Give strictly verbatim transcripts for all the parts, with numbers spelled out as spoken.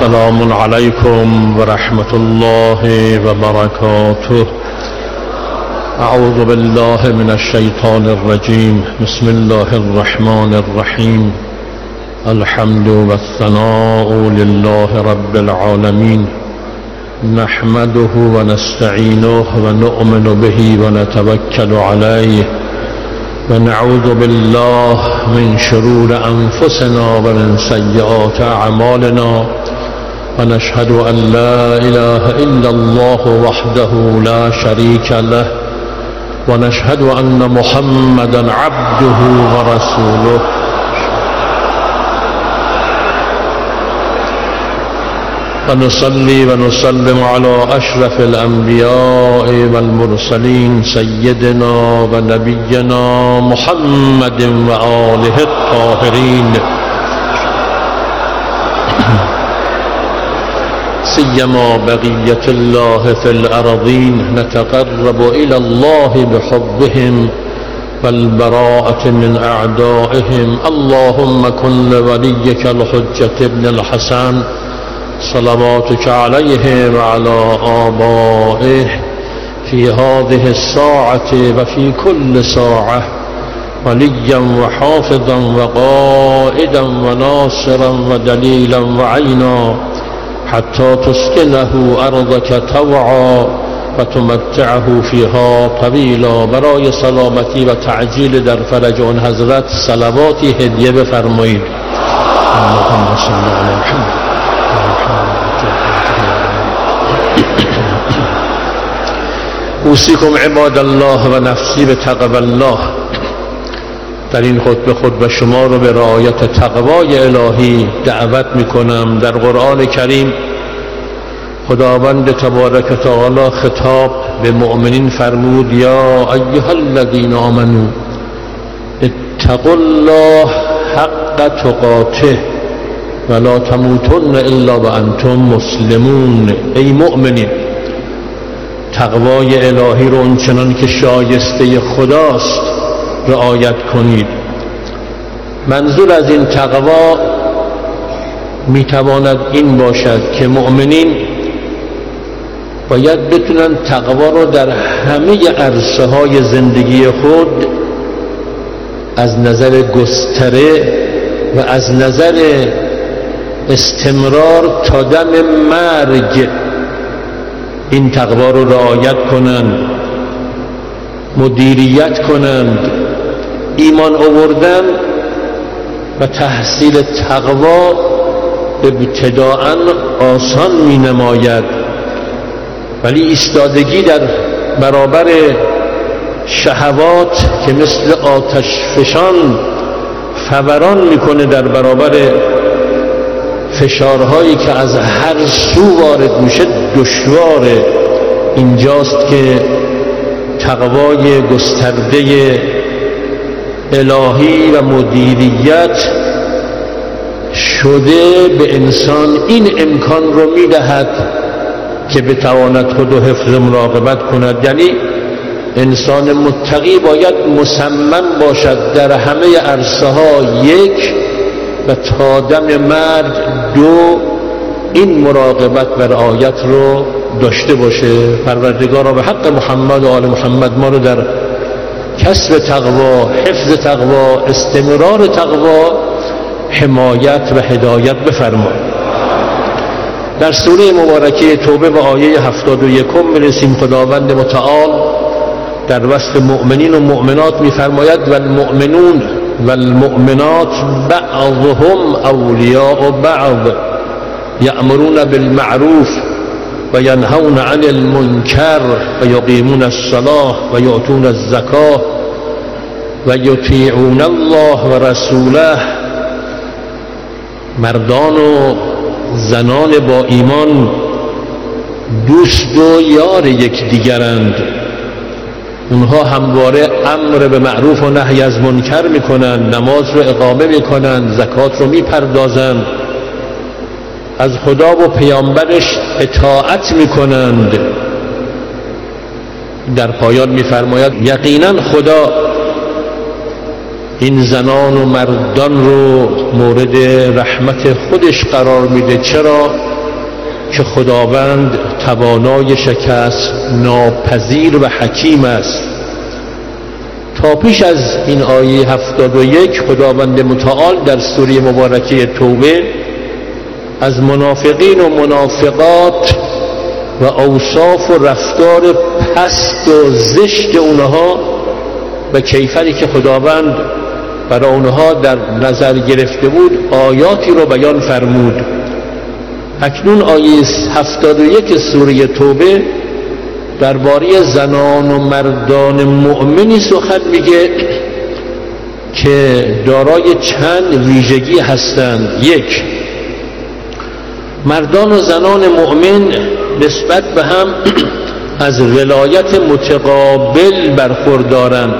السلام عليكم ورحمة الله وبركاته. أعوذ بالله من الشيطان الرجيم. بسم الله الرحمن الرحيم. الحمد والثناء لله رب العالمين، نحمده ونستعينه ونؤمن به ونتوكل عليه، ونعوذ بالله من شرور أنفسنا ومن سيئات أعمالنا، ونشهد أن لا إله إلا الله وحده لا شريك له، ونشهد أن محمدا عبده ورسوله. ونصلي ونسلم على أشرف الأنبياء والمرسلين سيدنا ونبينا محمد وآله الطاهرين، سيما بقية الله في الأرضين. نتقرب إلى الله بحبهم والبراءة من أعدائهم. اللهم كن لوليك الحجة ابن الحسن صلواتك عليه وعلى آبائه في هذه الساعة وفي كل ساعة وليا وحافظا وقائدا وناصرا ودليلا وعينا، حتى تسكنه أرضك طوعا وتمتعه فيها طويلا. برای سلامتی و تعجیل در فرج آن حضرت صلواتی هدیه بفرمایید. اللهم صل علی محمد. اوصیکم عباد الله و نفسی به تقوی الله. در این خطبه خطبه شما رو به رعایت تقوای الهی دعوت میکنم. در قرآن کریم خداوند تبارک و تعالی خطاب به مؤمنین فرمود: یا ایها الذین آمنوا اتقوا الله حق تقاته ولا تموتن الا وانتم مسلمون. ای مؤمنین، تقوای الهی رو اونچنان که شایسته خداست رعایت کنید. منظور از این تقوا میتواند این باشد که مؤمنین باید بتونن تقوا رو در همه عرصه های زندگی خود از نظر گستره و از نظر استمرار تا دم مرگ این تقوا رو رعایت کنند، مدیریت کنند. ایمان آوردن و تحصیل تقوا ابتداءً آسان می نماید، ولی ایستادگی در برابر شهوات که مثل آتش فشان فوران میکنه در برابر فشارهایی که از هر سو وارد میشه دشواره. اینجاست که تقوای گسترده الهی و مدیریت شده به انسان این امکان رو میدهد که بتواند خود و حفظ مراقبت کند. یعنی انسان متقی باید مصمم باشد در همه عرصه ها یک و تا دم مرگ دو این مراقبت و رعایت رو داشته باشه. پروردگارا به حق محمد و آل محمد ما رو در کسب تقوا، حفظ تقوا، استمرار تقوا حمایت و هدایت بفرما. در سوره مبارکه توبه و آیه هفتاد و یکم میرسیم. خداوند متعال در وصف مؤمنین و مؤمنات میفرماید: والمؤمنون والمؤمنات بعضهم اولیاء بعض یأمرون بالمعروف و ینهون عن المنکر و یقیمون الصلاة و یؤتون الزکاة و یطیعون الله و رسوله. مردان و زنان با ایمان دوست و یار یکدیگرند. اونها همواره امر به معروف و نهی از منکر میکنند، نماز رو اقامه میکنند، زکات رو میپردازند، از خدا و پیامبرش اطاعت میکنند. در پایان میفرماید یقینا خدا این زنان و مردان رو مورد رحمت خودش قرار میده. چرا؟ که خداوند توانای شکست ناپذیر و حکیم است. تا پیش از این آیه هفتاد و یک خداوند متعال در سوره مبارکه توبه از منافقین و منافقات و اوصاف و رفتار پست و زشت اونها و کیفری که خداوند برای اونها در نظر گرفته بود آیاتی رو بیان فرمود. اکنون آیه هفتاد و یک سوره توبه درباره زنان و مردان مؤمنی سخن میگه که دارای چند ویژگی هستند. یک، مردان و زنان مؤمن نسبت به هم از ولایت متقابل برخوردارند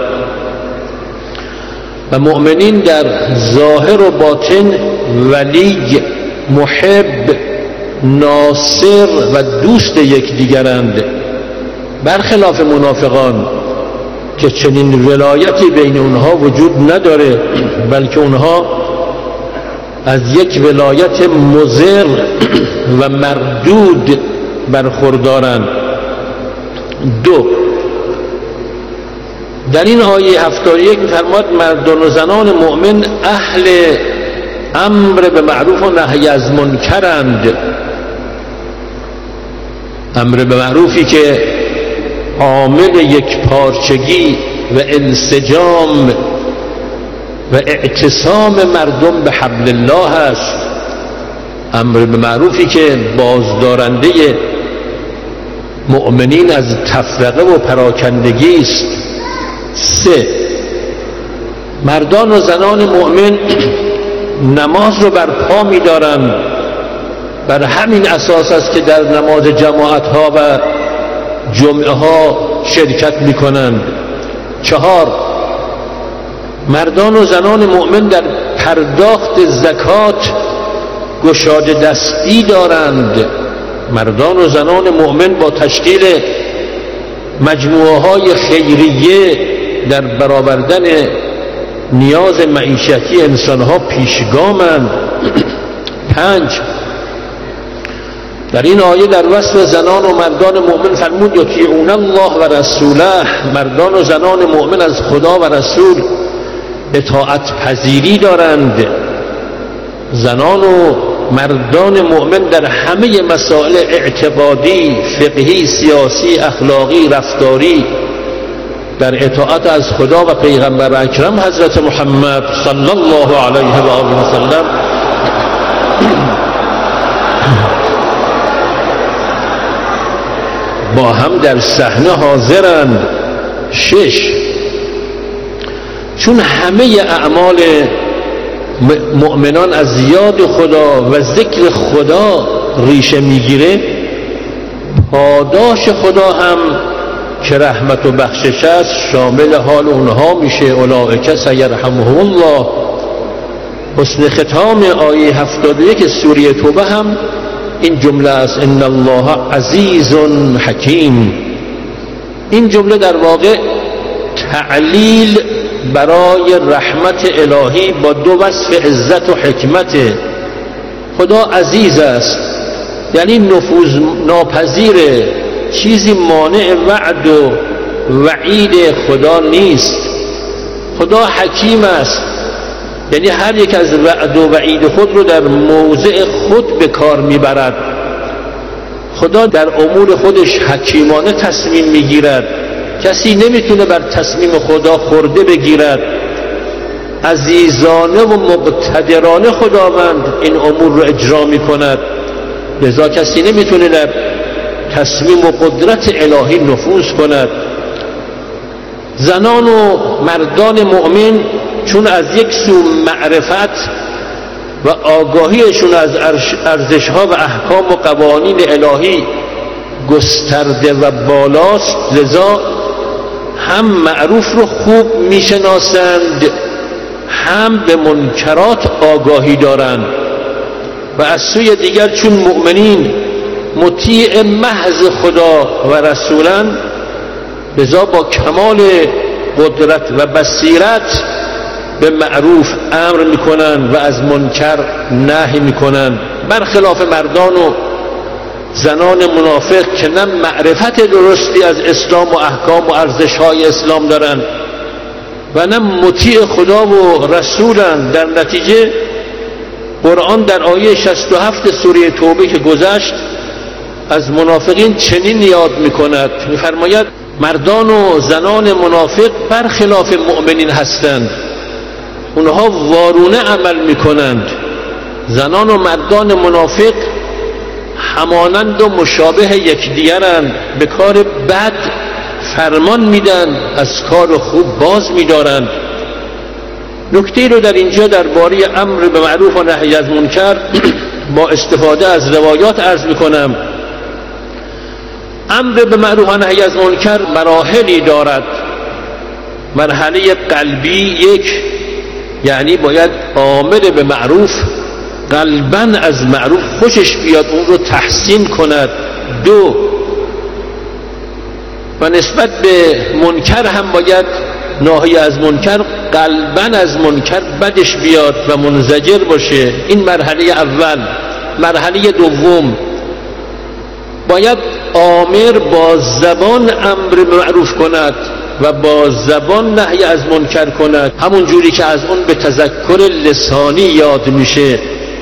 و مؤمنین در ظاهر و باطن ولی، محب، ناصر و دوست یکدیگرند، برخلاف منافقان که چنین ولایتی بین اونها وجود نداره، بلکه اونها از یک ولایت مضر و مردود برخوردارند. دو، در این آیه هفتاد و یک فرماد مردان و زنان مؤمن اهل امر به معروف و نهی از منکرند. امر به معروفی که عامل یک پارچگی و انسجام و اعتصام مردم به حبل الله است. امر به معروفی که بازدارنده مؤمنین از تفرقه و پراکندگی است. سه، مردان و زنان مؤمن نماز رو برپا می دارند، بر همین اساس است که در نماز جماعت ها و جمعه ها شرکت می کنند. چهار، مردان و زنان مؤمن در پرداخت زکات گشاده دستی دارند. مردان و زنان مؤمن با تشکیل مجموعه های خیریه در برآوردن نیاز معیشتی انسانها پیشگامند. پنج، در این آیه در وصف زنان و مردان مؤمن فرمود یطیعون الله و رسوله، مردان و زنان مؤمن از خدا و رسول اطاعت پذیری دارند. زنان و مردان مؤمن در همه مسائل اعتقادی، فقهی، سیاسی، اخلاقی، رفتاری در اطاعت از خدا و پیغمبر اکرم حضرت محمد صلی الله علیه و آله و سلم با هم در صحنه حاضرند. شش، چون همه اعمال مؤمنان از یاد خدا و ذکر خدا ریشه میگیره، پاداش خدا هم که رحمت و بخشش است شامل حال اونها میشه. اولئک سیرحمهم الله. حسن ختام آیه هفتاد و یک سوره توبه هم این جمله است ان الله عزیز حکیم. این جمله در واقع تعلیل برای رحمت الهی با دو وصف عزت و حکمت. خدا عزیز است، یعنی نفوذ ناپذیره، چیزی مانع وعد و وعید خدا نیست. خدا حکیم است، یعنی هر یک از وعد و وعید خود رو در موضع خود به کار میبرد. خدا در امور خودش حکیمانه تصمیم میگیرد، کسی نمیتونه بر تصمیم خدا خورده بگیرد. عزیزانه و مقتدرانه خداوند این امور رو اجرا میکند، لذا کسی نمیتونه در تصمیم و قدرت الهی نفوذ کند. زنان و مردان مؤمن چون از یک سو معرفت و آگاهیشون از ارزش‌ها و احکام و قوانین الهی گسترده و بالاست، لذا هم معروف رو خوب میشناسند، هم به منکرات آگاهی دارند. و از سوی دیگر چون مؤمنین مطیع محض خدا و رسولند، لذا با کمال قدرت و بصیرت به معروف امر میکنند و از منکر نهی میکنند، برخلاف مردان و زنان منافق که نه معرفت درستی از اسلام و احکام و ارزش‌های اسلام دارن و نه مطیع خدا و رسولن. در نتیجه قرآن در آیه شصت و هفت سوره توبه که گذشت از منافقین چنین یاد می‌کند، می‌فرماید مردان و زنان منافق برخلاف مؤمنین هستند، اونها وارونه عمل می‌کنند. زنان و مردان منافق همانند و مشابه یکدیگرند، به کار بد فرمان میدن، از کار خوب باز می‌دارند. نکته رو در اینجا درباره امر به معروف و نهی از منکر با استفاده از روایات عرض می‌کنم. امر به معروف و نهی از منکر مراحلی دارد. مرحله قلبی یک، یعنی باید آمر به معروف قلباً از معروف خوشش بیاد، اون رو تحسین کند. دو، و نسبت به منکر هم باید ناهی از منکر قلباً از منکر بدش بیاد و منزجر باشه. این مرحله اول. مرحله دوم، باید آمر با زبان امر به معروف کند و با زبان نهی از منکر کند، همون جوری که از اون به تذکر لسانی یاد میشه.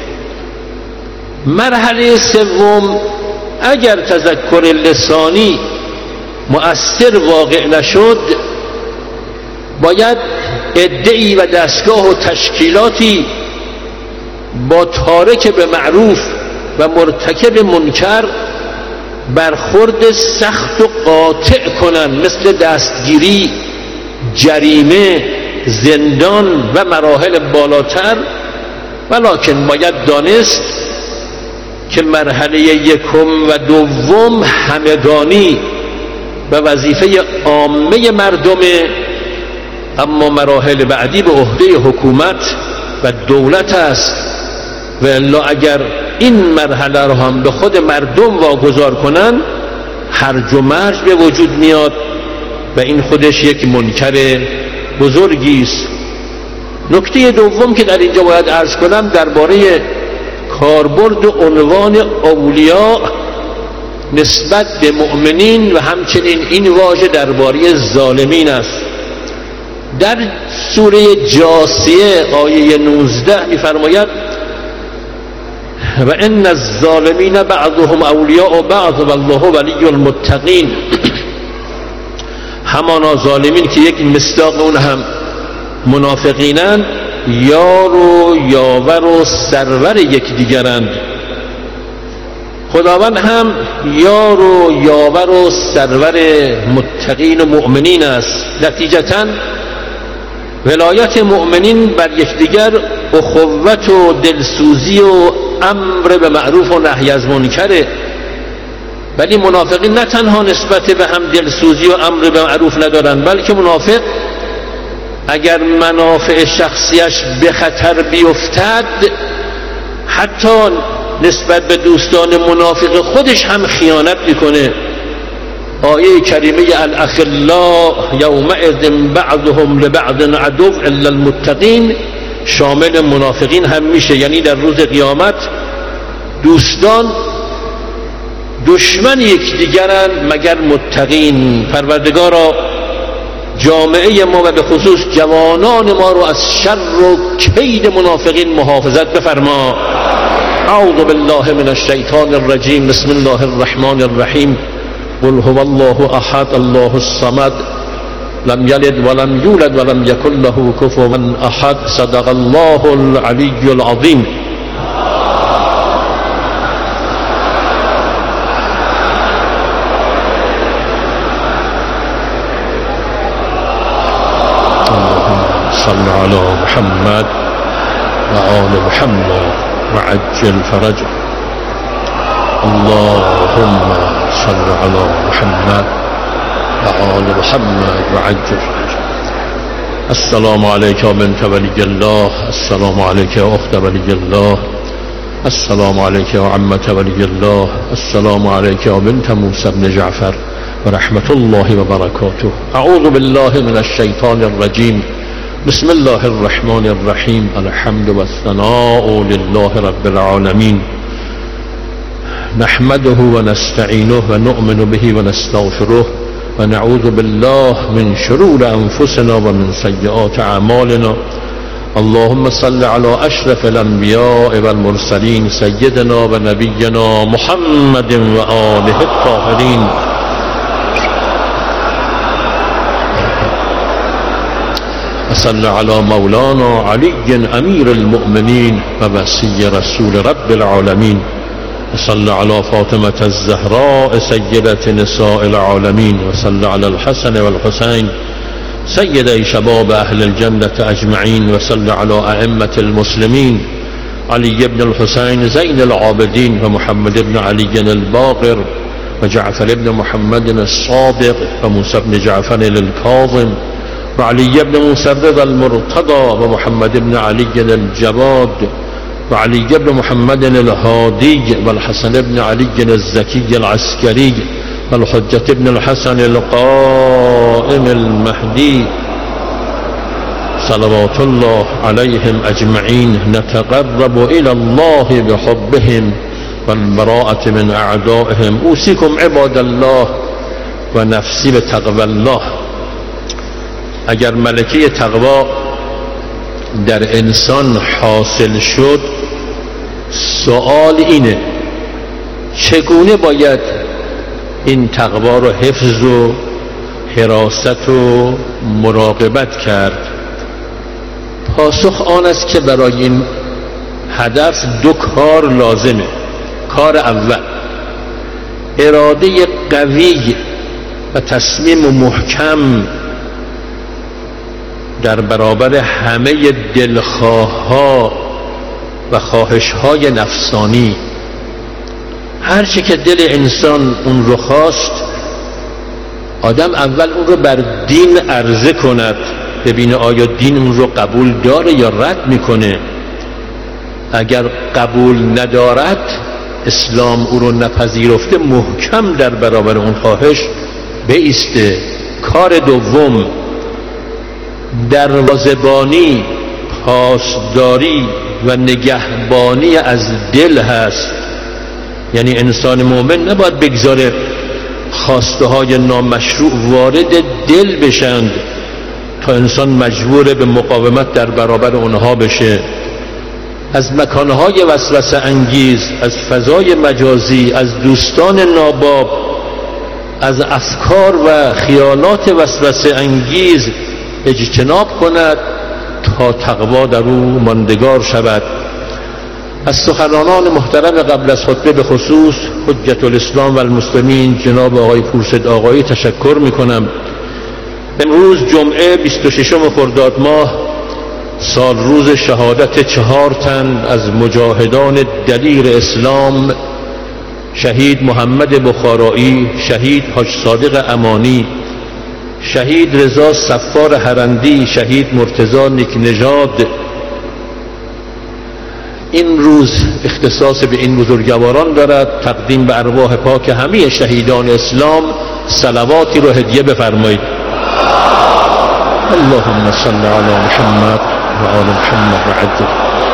مرحله سوم، اگر تذکر لسانی مؤثر واقع نشد، باید عده‌ای و دستگاه و تشکیلاتی با تارک به معروف و مرتکب منکر برخورد سخت و قاطع کنن، مثل دستگیری، جریمه، زندان و مراحل بالاتر. ولکن باید دانست که مرحله یکم و دوم همگانی و وظیفه عامه مردمه، اما مراحل بعدی به عهده حکومت و دولت است. و الا اگر این مرحله رو هم به خود مردم واگذار کنن، هرج و مرج به وجود میاد و این خودش یک منکر بزرگی است. نکته دوم که در اینجا باید عرض کنم درباره کاربرد و عنوان اولیاء نسبت به مؤمنین و همچنین این واژه درباره ظالمین است. در سوره جاثیه آیه نوزده می‌فرماید و ان الظالمین بعضهم اولیاء بعض والله ولی المتقین. همانا ظالمین که یک مصداق اون هم منافقینند، یار و یاور و سرور یکدیگرند. خداوند هم یار و یاور و سرور متقین و مؤمنین است. نتیجتاً ولایت مؤمنین بر یکدیگر اخوت و دلسوزی و امر به معروف و نهی از منکره. ولی منافقین نه تنها نسبت به هم دلسوزی و امر به معروف ندارن، بلکه منافق اگر منافع شخصیش به خطر بیفتد، حتی نسبت به دوستان منافق خودش هم خیانت میکنه. آیه کریمه الاخلاء یومئذ بعضهم لبعض عدو الا المتقین شامل منافقین هم میشه، یعنی در روز قیامت دوستان دشمن یکدیگرند مگر متقین. پروردگارا جامعه ما و به خصوص جوانان ما رو از شر و کید منافقین محافظت بفرما. اعوذ بالله من الشیطان الرجیم. بسم الله الرحمن الرحیم. قل هو الله احد الله الصمد لم یلد ولم یولد ولم یکن له کفوا احد. صدق الله العلی العظیم. صل على محمد وآل محمد وعجل فرجه. اللهم صل على محمد وآل محمد وعجل فرجه. السلام عليك بنت ولي الله. السلام عليك يا أخت ولي الله. السلام عليك يا عمة ولي الله. السلام عليك يا بنت موسى بن جعفر ورحمة الله وبركاته. أعوذ بالله من الشيطان الرجيم. بسم الله الرحمن الرحیم. الحمد و الثناء لله رب العالمین. نحمده ونستعينه ونؤمن به ونستغفره ونعوذ بالله من شرور أنفسنا ومن سيئات أعمالنا. اللهم صل على أشرف الأنبياء والمرسلين سيدنا ونبينا محمد وآله الطاهرين. وصل على مولانا علي أمير المؤمنين ووصي رسول رب العالمين. وصل على فاطمة الزهراء سيدة نساء العالمين. وصل على الحسن والحسين سيدي شباب أهل الجنة أجمعين. وصل على أئمة المسلمين علي بن الحسين زين العابدين ومحمد بن علي الباقر وجعفر بن محمد الصادق وموسى بن جعفر الكاظم وعلي بن موسى الرضا المرتضى ومحمد بن علي الجواد وعلي بن محمد الهادي والحسن بن علي الزكي العسكري والحجة بن الحسن القائم المهدي صلوات الله عليهم أجمعين. نتقرب إلى الله بحبهم والبراءة من أعدائهم. أوصيكم عباد الله و نفسی به تقوی الله. اگر ملکه تقوا در انسان حاصل شد، سوال اینه چگونه باید این تقوا رو حفظ و حراست و مراقبت کرد؟ پاسخ آن است که برای این هدف دو کار لازمه. کار اول اراده قوی و تصمیم محکم در برابر همه دلخواه‌ها و خواهش‌های نفسانی. هر چه که دل انسان اون رو خواست، آدم اول اون رو بر دین عرضه کند، ببینه آیا دین اون رو قبول داره یا رد میکنه. اگر قبول ندارد، اسلام او رو نپذیرفته، محکم در برابر اون خواهش بایسته. کار دوم دروازه‌بانی، پاسداری و نگهبانی از دل هست. یعنی انسان مؤمن نباید بگذاره خواسته های نامشروع وارد دل بشند تا انسان مجبور به مقاومت در برابر اونها بشه. از مکانهای وسوسه انگیز، از فضای مجازی، از دوستان ناباب، از افکار و خیالات وسوسه انگیز اجتناب کند تا تقوا در او ماندگار شود. از سخنرانان محترم قبل از خطبه به خصوص حجت الاسلام و المسلمین جناب آقای پورسید آقایی تشکر میکنم. امروز جمعه بیست و ششم خرداد ماه، سال روز شهادت چهار تن از مجاهدان دلیر اسلام، شهید محمد بخارایی، شهید حاج صادق امانی، شهید رضا صفار هرندی، شهید مرتضی نیکنژاد. این روز اختصاص به این بزرگواران دارد. تقدیم به ارواح پاک همه شهیدان اسلام صلواتی رو هدیه بفرمایید. اللهم صل علی محمد و آل محمد و عجل.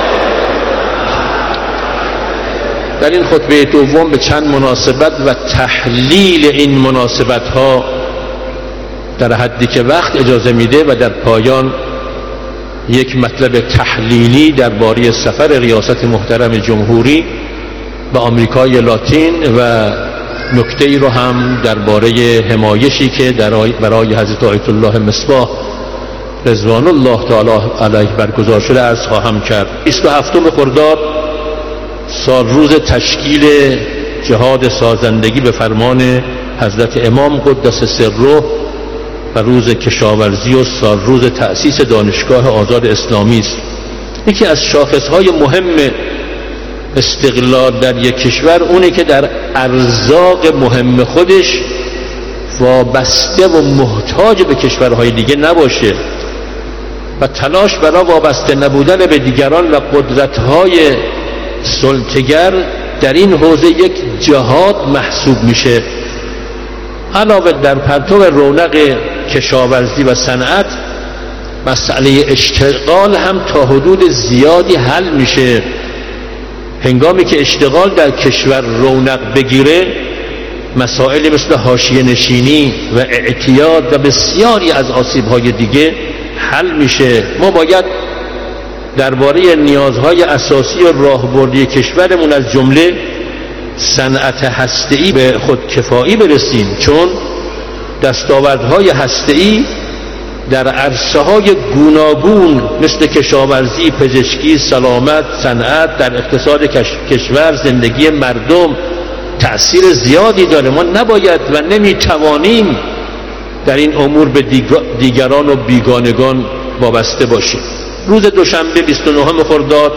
در این خطبه دوم به چند مناسبت و تحلیل این مناسبت ها در حدی که وقت اجازه میده و در پایان یک مطلب تحلیلی درباره سفر ریاست محترم جمهوری به آمریکای لاتین و نکته‌ای رو هم درباره حمایشی که برای حضرت آیت الله مصباح رضوان الله تعالی علیه برگزار شده عرض خواهم کرد. بیست و هفتم خرداد سال روز تشکیل جهاد سازندگی به فرمان حضرت امام قدس سره و روز کشاورزی و سال روز تأسیس دانشگاه آزاد اسلامی است. یکی از شاخصهای مهم استقلال در یک کشور اونه که در ارزاق مهم خودش وابسته و محتاج به کشورهای دیگه نباشه و تلاش برای وابسته نبودن به دیگران و قدرت‌های سلطه‌گر در این حوزه یک جهاد محسوب میشه. علاوه در پرتو رونق کشاورزی و صنعت، مسئله اشتغال هم تا حدود زیادی حل میشه. هنگامی که اشتغال در کشور رونق بگیره، مسائل مثل حاشیه نشینی و اعتیاد و بسیاری از آسیب‌های دیگه حل میشه. ما باید درباره نیازهای اساسی و راهبردی کشورمون از جمله صنعت هسته‌ای به خودکفایی برسیم، چون دستاوردهای هسته‌ای در عرصه‌های گوناگون مثل کشاورزی، پزشکی، سلامت، صنعت، در اقتصاد کشور، زندگی مردم تأثیر زیادی داره. ما نباید و نمیتوانیم در این امور به دیگران و بیگانگان وابسته باشیم. روز دوشنبه بیست و نهم خرداد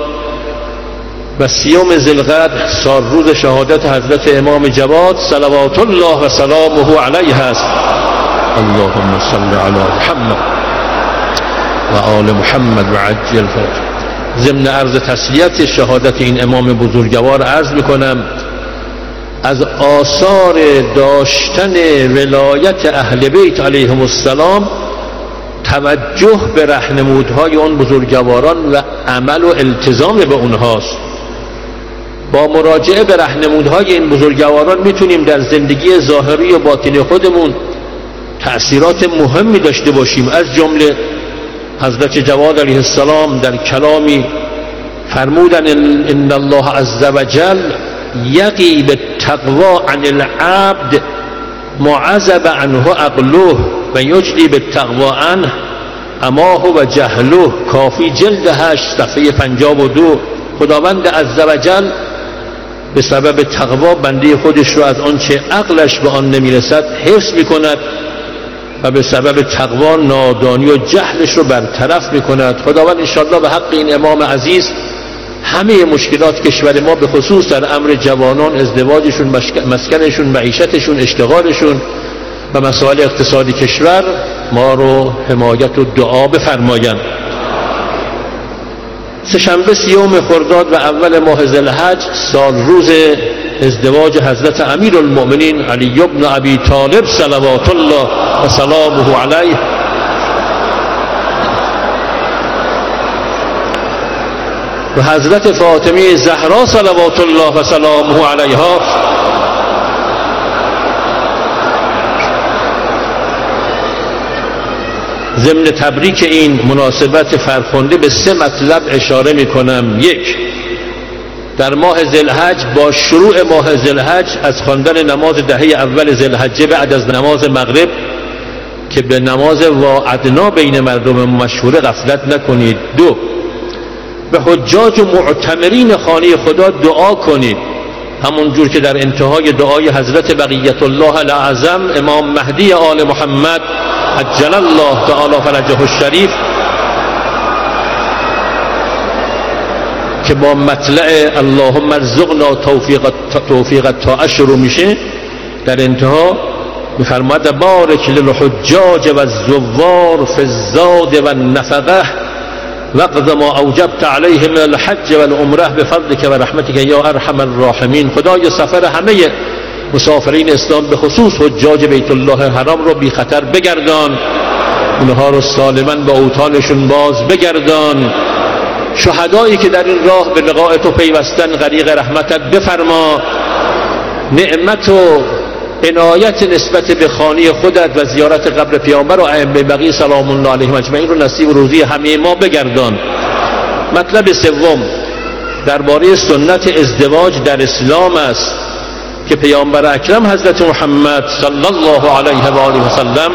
و سیوم ذوالقعده سال روز شهادت حضرت امام جواد صلوات الله و سلامه علیه است. اللهم صل علی محمد و آل محمد و عجل فرجه. ضمن عرض تسلیت شهادت این امام بزرگوار عرض میکنم از آثار داشتن ولایت اهل بیت علیهم السلام توجه به راهنمودهای آن بزرگواران و عمل و التزام به اونهاست. با مراجعه به راهنمودهای این بزرگواران میتونیم در زندگی ظاهری و باطنی خودمون تأثیرات مهمی داشته باشیم. از جمله حضرت جواد علیه السلام در کلامی فرمودن ان الله عز وجل یقی بالتقوی عن العبد معذب عنه عقله و یجلی بالتقوی عنه اماه و جهله. کافی جلد هشت صفحه پنجاه و دو. خداوند عز وجل به سبب تقوا بنده خودش رو از آنچه عقلش به آن نمیرسد حفظ میکند و به سبب تقوا نادانی و جهلش رو برطرف میکند. خداوند انشاءالله به حق این امام عزیز همه مشکلات کشور ما به خصوص در امر جوانان، ازدواجشون، مسکنشون، معیشتشون، اشتغالشون و مسائل اقتصادی کشور ما رو حمایت و دعا بفرمایند. سه‌شنبه سیوم خرداد و اول ماه ذوالحج سال روز ازدواج حضرت امیرالمؤمنین علی بن ابی طالب صلوات الله و سلامه علیه و حضرت فاطمه زهرا صلوات الله و سلامه علیها. ضمن تبریک این مناسبت فرخنده به سه مطلب اشاره می کنم. یک، در ماه ذوالحج با شروع ماه ذوالحج از خواندن نماز دهه اول ذوالحجه بعد از نماز مغرب که به نماز واعدنا بین مردم مشهور غفلت نکنید. دو، به حجاج و معتمرین خانه خدا دعا کنید، همون جور که در انتهای دعای حضرت بقیت الله الاعظم امام مهدی آل محمد عجل الله تعالی فرجه الشریف که با مطلع اللهم ارزقنا توفیق توفیق الطاعه شروع میشه، در انتها میفرماید بارک للحجاج و الزوار فی الزاد و النفقه وقض ما اوجبت علیه من الحج والعمره بفضلک و رحمتک یا ارحم الراحمین. خدای سفر همه مسافرین اسلام به خصوص حجاج بیت الله الحرام رو بی خطر بگردان، اونها رو سالما با اوطانشون باز بگردان. شهدایی که در این راه به لقاء تو پیوستن غریق رحمتت بفرما. نعمت و عنایت نسبت به خانه خودت و زیارت قبر پیامبر و ائمه بقیه سلام الله علیهم اجمعین رو نصیب روزی همه ما بگردان. مطلب سوم درباره سنت ازدواج در اسلام است که پیامبر اکرم حضرت محمد صلی الله علیه و آله و سلم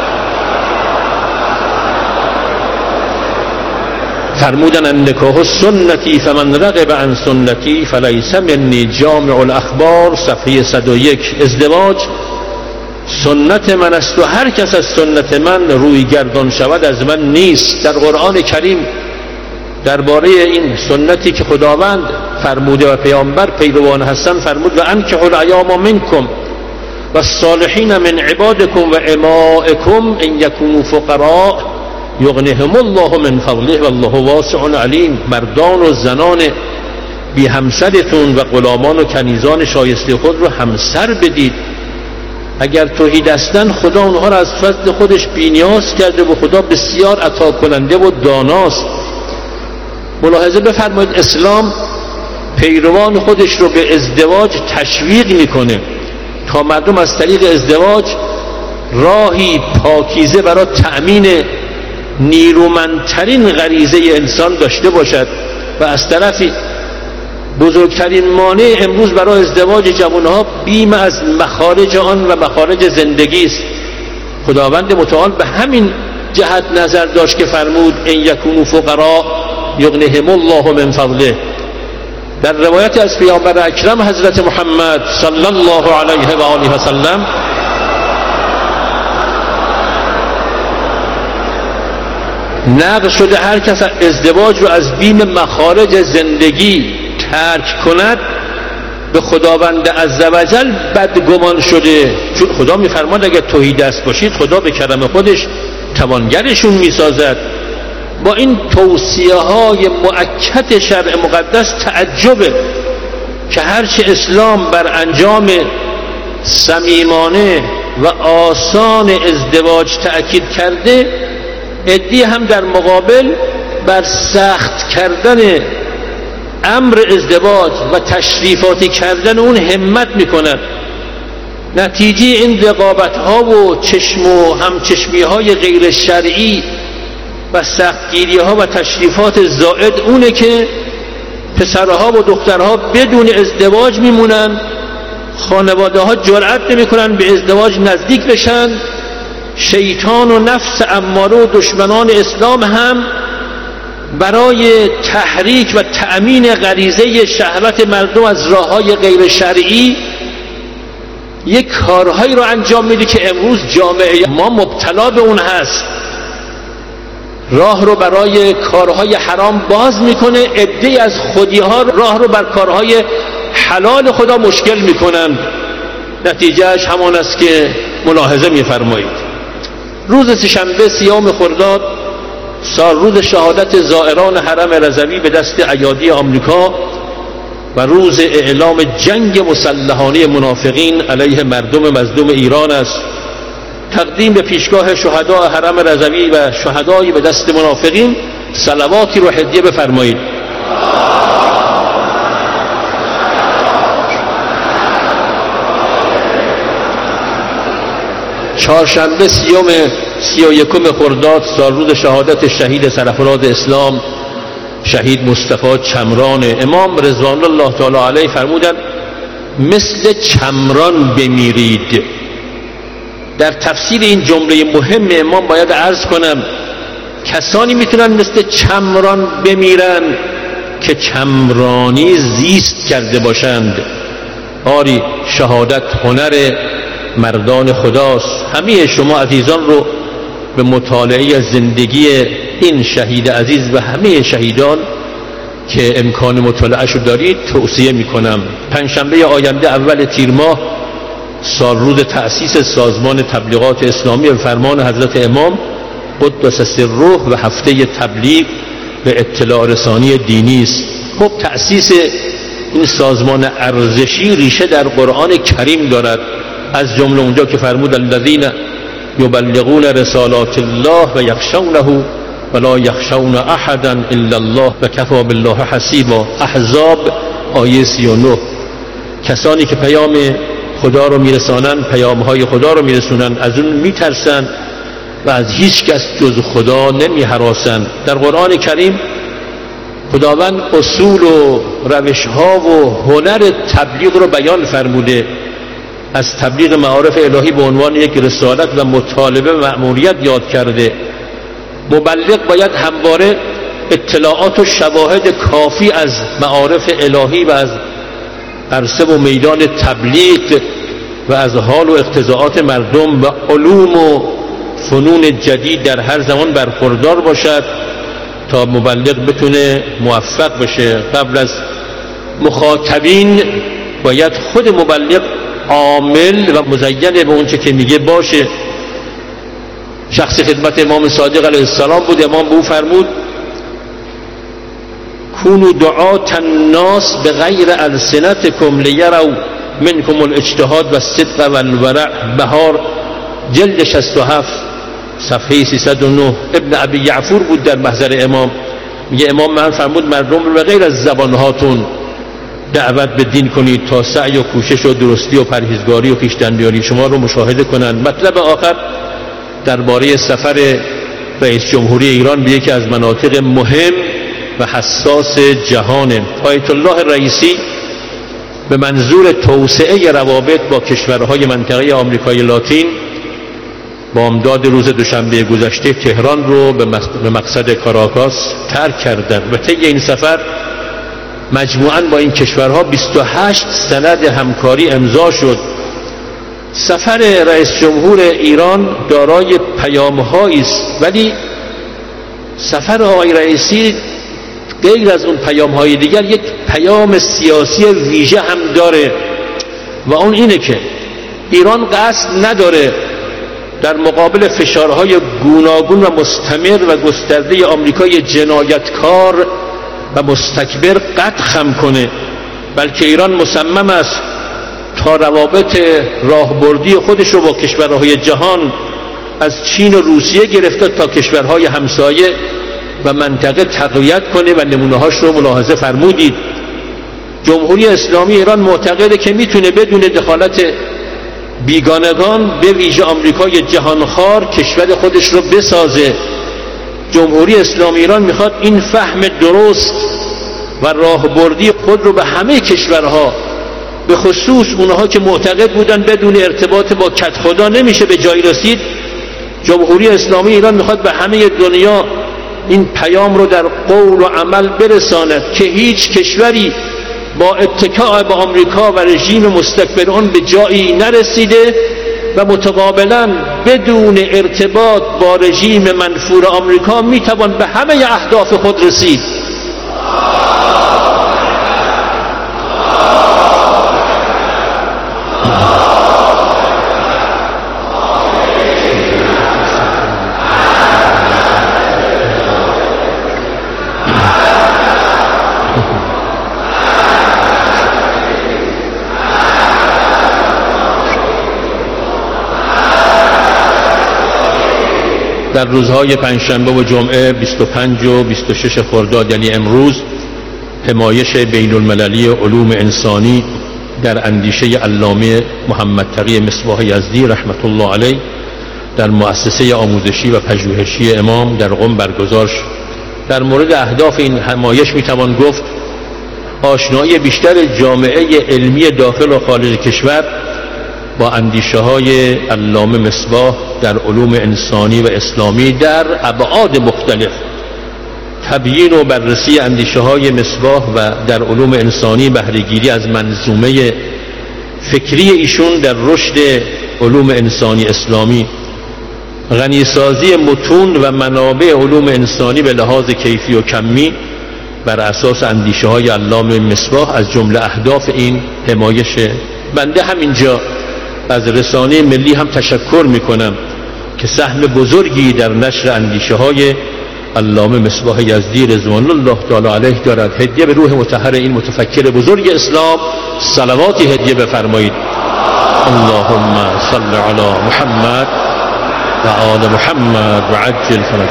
فرمودن النکاح سنتی فمن رغب عن سنتی فلیس منی. جامع الاخبار صفحه صد و یک. ازدواج سنت من است و هر کس از سنت من روی گردان شود از من نیست. در قرآن کریم درباره این سنتی که خداوند فرموده و پیامبر پیروان هستند فرمود و انکحوا الایام منکم و الصالحین من عبادکم و امائکم ان یکونوا فقراء یغنیهم الله من فضله والله واسع علیم. مردان و زنان بی همسرتون و غلامان و کنیزان شایسته خود رو همسر بدید. اگر توحید هستن خدا اونها را از فضل خودش بی‌نیاز کرده و خدا بسیار عطا کننده و داناست. ملاحظه بفرمایید اسلام پیروان خودش رو به ازدواج تشویق میکنه تا مردم از طریق ازدواج راهی پاکیزه برای تأمین نیرومندترین غریزه انسان داشته باشد و از طرفی بزرگترین مانع امروز برای ازدواج جوانها بیم از مخارج آن و مخارج زندگی است. خداوند متعال به همین جهت نظر داشت که فرمود ان یکونوا فقراء یغنیهم الله من فضله. در روایت از پیامبر اکرم حضرت محمد صلی الله علیه و آله و سلم نقل شده هر کس ازدواج رو از بیم مخارج زندگی ترک کند به خداوند عزوجل بدگمان شده، چون خدا میفرماد اگر تهی دست باشید خدا به کرم خودش توانگرشون میسازد. با این توصیه های مؤکد شرع مقدس تعجبه که هرچه اسلام بر انجام صمیمانه و آسان ازدواج تأکید کرده، عده‌ای هم در مقابل بر سخت کردن امر ازدواج و تشریفاتی کردن اون همت میکنند. نتیجه این رقابت ها و چشم و همچشمی های غیر شرعی و سختگیری ها و تشریفات زائد اونه که پسرها و دخترها بدون ازدواج میمونن، خانواده ها جرأت نمیکنن به ازدواج نزدیک بشن، شیطان و نفس اماره و دشمنان اسلام هم برای تحریک و تأمین غریزه شهوت مردم از راه‌های غیر شرعی یک کارهایی رو انجام میده که امروز جامعه ما مبتلا به اون هست. راه رو برای کارهای حرام باز میکنه، عده‌ای از خودی‌ها راه رو بر کارهای حلال خدا مشکل میکنند. نتیجهش همان است که ملاحظه میفرمایید. روز سه‌شنبه سیام خرداد سال روز شهادت زائران حرم رضوی به دست ایادی آمریکا و روز اعلام جنگ مسلحانه منافقین علیه مردم مظلوم ایران است. تقدیم به پیشگاه شهدا حرم رضوی و شهدایی به دست منافقین صلواتی رو هدیه بفرمایید. چهارشنبه سیوم سی و یکم خرداد سال روز شهادت شهید سرافراز اسلام شهید مصطفی چمران. امام رضوان الله تعالی علیه فرمودند مثل چمران بمیرید. در تفسیر این جمله مهم امام باید عرض کنم کسانی میتونن مثل چمران بمیرن که چمرانی زیست کرده باشند. آری شهادت هنر مردان خداست. همه شما عزیزان رو به مطالعه زندگی این شهید عزیز و همه شهیدان که امکان مطالعه‌اش رو دارید توصیه میکنم. پنجشنبه آینده اول تیر ماه سال روز تأسیس سازمان تبلیغات اسلامی به فرمان حضرت امام قدس سره و هفته تبلیغ به اطلاع رسانی دینی است. خب تأسیس این سازمان ارزشی ریشه در قرآن کریم دارد، از جمله اونجا که فرمود الذین یبلغون رسالات الله و یخشونه ولا یخشون احدا الا الله و کفی بالله حسیبا. احزاب آیه سی و نه. کسانی که پیام خدا رو میرسانن، پیامهای خدا رو میرسونن، از اون میترسن و از هیچ کس جز خدا نمیهراسن. در قرآن کریم خداوند اصول و روشها و هنر تبلیغ رو بیان فرموده. از تبلیغ معارف الهی به عنوان یک رسالت و مطالبه و مأموریت یاد کرده. مبلغ باید همواره اطلاعات و شواهد کافی از معارف الهی و از عرصه و میدان تبلیغ و از حال و اقتضاعات مردم و علوم و فنون جدید در هر زمان برخوردار باشد تا مبلغ بتونه موفق بشه. قبل از مخاطبین باید خود مبلغ عامل و مزین به اونچه که میگه باشه. شخص خدمت امام صادق علیه السلام بود. امام به او فرمود کونوا دعاة الناس بغیر السنتکم لیروا منکم الاجتهاد و الصدق و الورع. بهار جلد شصت و هفت صفحه سیصد و نه. ابن ابی یعفور بود در محضر امام. میگه امام من فرمود مردم رو به غیر از زبانهاتون دعوت به دین کنید تا سعی و کوشش و درستی و پرهیزگاری و خویشتن‌یاری شما رو مشاهده کنند. مطلب آخر درباره سفر رئیس جمهوری ایران به یکی از مناطق مهم و حساس جهان. آیت الله رئیسی به منظور توسعه روابط با کشورهای منطقه آمریکای لاتین با امداد روز دوشنبه گذشته تهران رو به مقصد کاراکاس ترک کردند و طی این سفر مجموعاً با این کشورها بیست و هشت سند همکاری امضا شد. سفر رئیس جمهور ایران دارای پیام‌هایی است، ولی سفر آقای رئیسی غیر از اون پیام‌های دیگر یک پیام سیاسی ویژه هم داره و اون اینه که ایران قصد نداره در مقابل فشارهای گوناگون و مستمر و گسترده آمریکای جنایتکار و مستکبر قد خم کنه، بلکه ایران مصمم است تا روابط راهبردی خودش رو با کشورهای جهان از چین و روسیه گرفته تا کشورهای همسایه و منطقه تقویت کنه و نمونه‌هاش رو ملاحظه فرمودید. جمهوری اسلامی ایران معتقده که میتونه بدون دخالت بیگانگان به ویژه آمریکای جهانخوار کشور خودش رو بسازه. جمهوری اسلامی ایران میخواد این فهم درست و راهبردی خود رو به همه کشورها، به خصوص اونها که معتقد بودن بدون ارتباط با کت خدا نمیشه به جایی رسید، جمهوری اسلامی ایران میخواد به همه دنیا این پیام رو در قول و عمل برساند که هیچ کشوری با اتکاء به آمریکا و رژیم مستکبر آن به جایی نرسیده و متقابلا بدون ارتباط با رژیم منفور آمریکا میتوان به همه اهداف خود رسید. در روزهای پنجشنبه و جمعه بیست و پنج و بیست و شش خرداد یعنی امروز، همایش بین المللی علوم انسانی در اندیشه علامه محمد تقی مصباح یزدی رحمت الله علیه در مؤسسه آموزشی و پژوهشی امام در قم برگزار شد. در مورد اهداف این همایش میتوان گفت آشنایی بیشتر جامعه علمی داخل و خارج کشور با اندیشه های علامه مصباح در علوم انسانی و اسلامی در ابعاد مختلف، تبیین و بررسی اندیشه های مصباح و در علوم انسانی بهره‌گیری از منظومه فکری ایشون در رشد علوم انسانی اسلامی، غنیسازی متون و منابع علوم انسانی به لحاظ کیفی و کمی بر اساس اندیشه های علامه مصباح از جمله اهداف این همایش. بنده همینجا از رسانه ملی هم تشکر میکنم که سهم بزرگی در نشر اندیشه های علامه مصباح یزدی رضوان الله تعالی علیه دارد. هدیه به روح مطهر این متفکر بزرگ اسلام صلواتی هدیه بفرمایید. اللهم صل علی محمد و آل محمد و عجل فرج.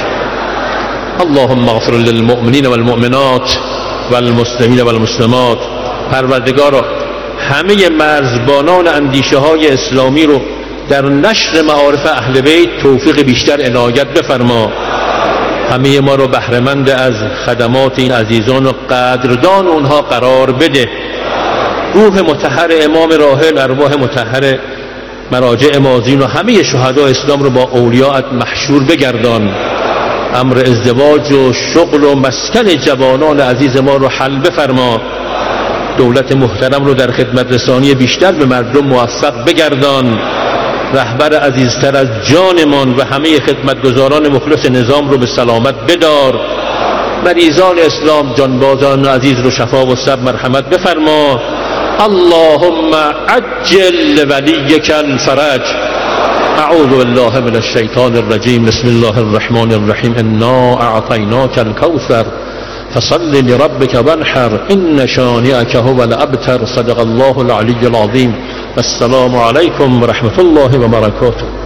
اللهم اغفر للمؤمنین والمؤمنات والمسلمین والمسلمات. پروردگارا همه مرزبانان اندیشه های اسلامی رو در نشر معارف اهل بیت توفیق بیشتر عنایت بفرما. همه ما رو بهره‌مند از خدمات این عزیزان و قدردان اونها قرار بده. روح مطهر امام راحل، ارواح مطهر مراجع ماضین و همه شهدای اسلام رو با اولیاءت محشور بگردان. امر ازدواج و شغل و مسکن جوانان عزیز ما رو حل بفرما. دولت محترم رو در خدمت رسانی بیشتر به مردم موفق بگردان. رهبر عزیزتر از جانمان و همه خدمتگزاران مخلص نظام رو به سلامت بدار. مریضان اسلام جانبازان عزیز رو شفا و صبر مرحمت بفرما. اللهم عجل ولیک الفرج. اعوذ بالله من الشیطان الرجیم. بسم الله الرحمن الرحیم. انا اعطیناک الکوثر فصل لربك وانحر ان شانئك هو الابتر. صدق الله العلی العظیم. والسلام علیکم و رحمت الله و برکاته.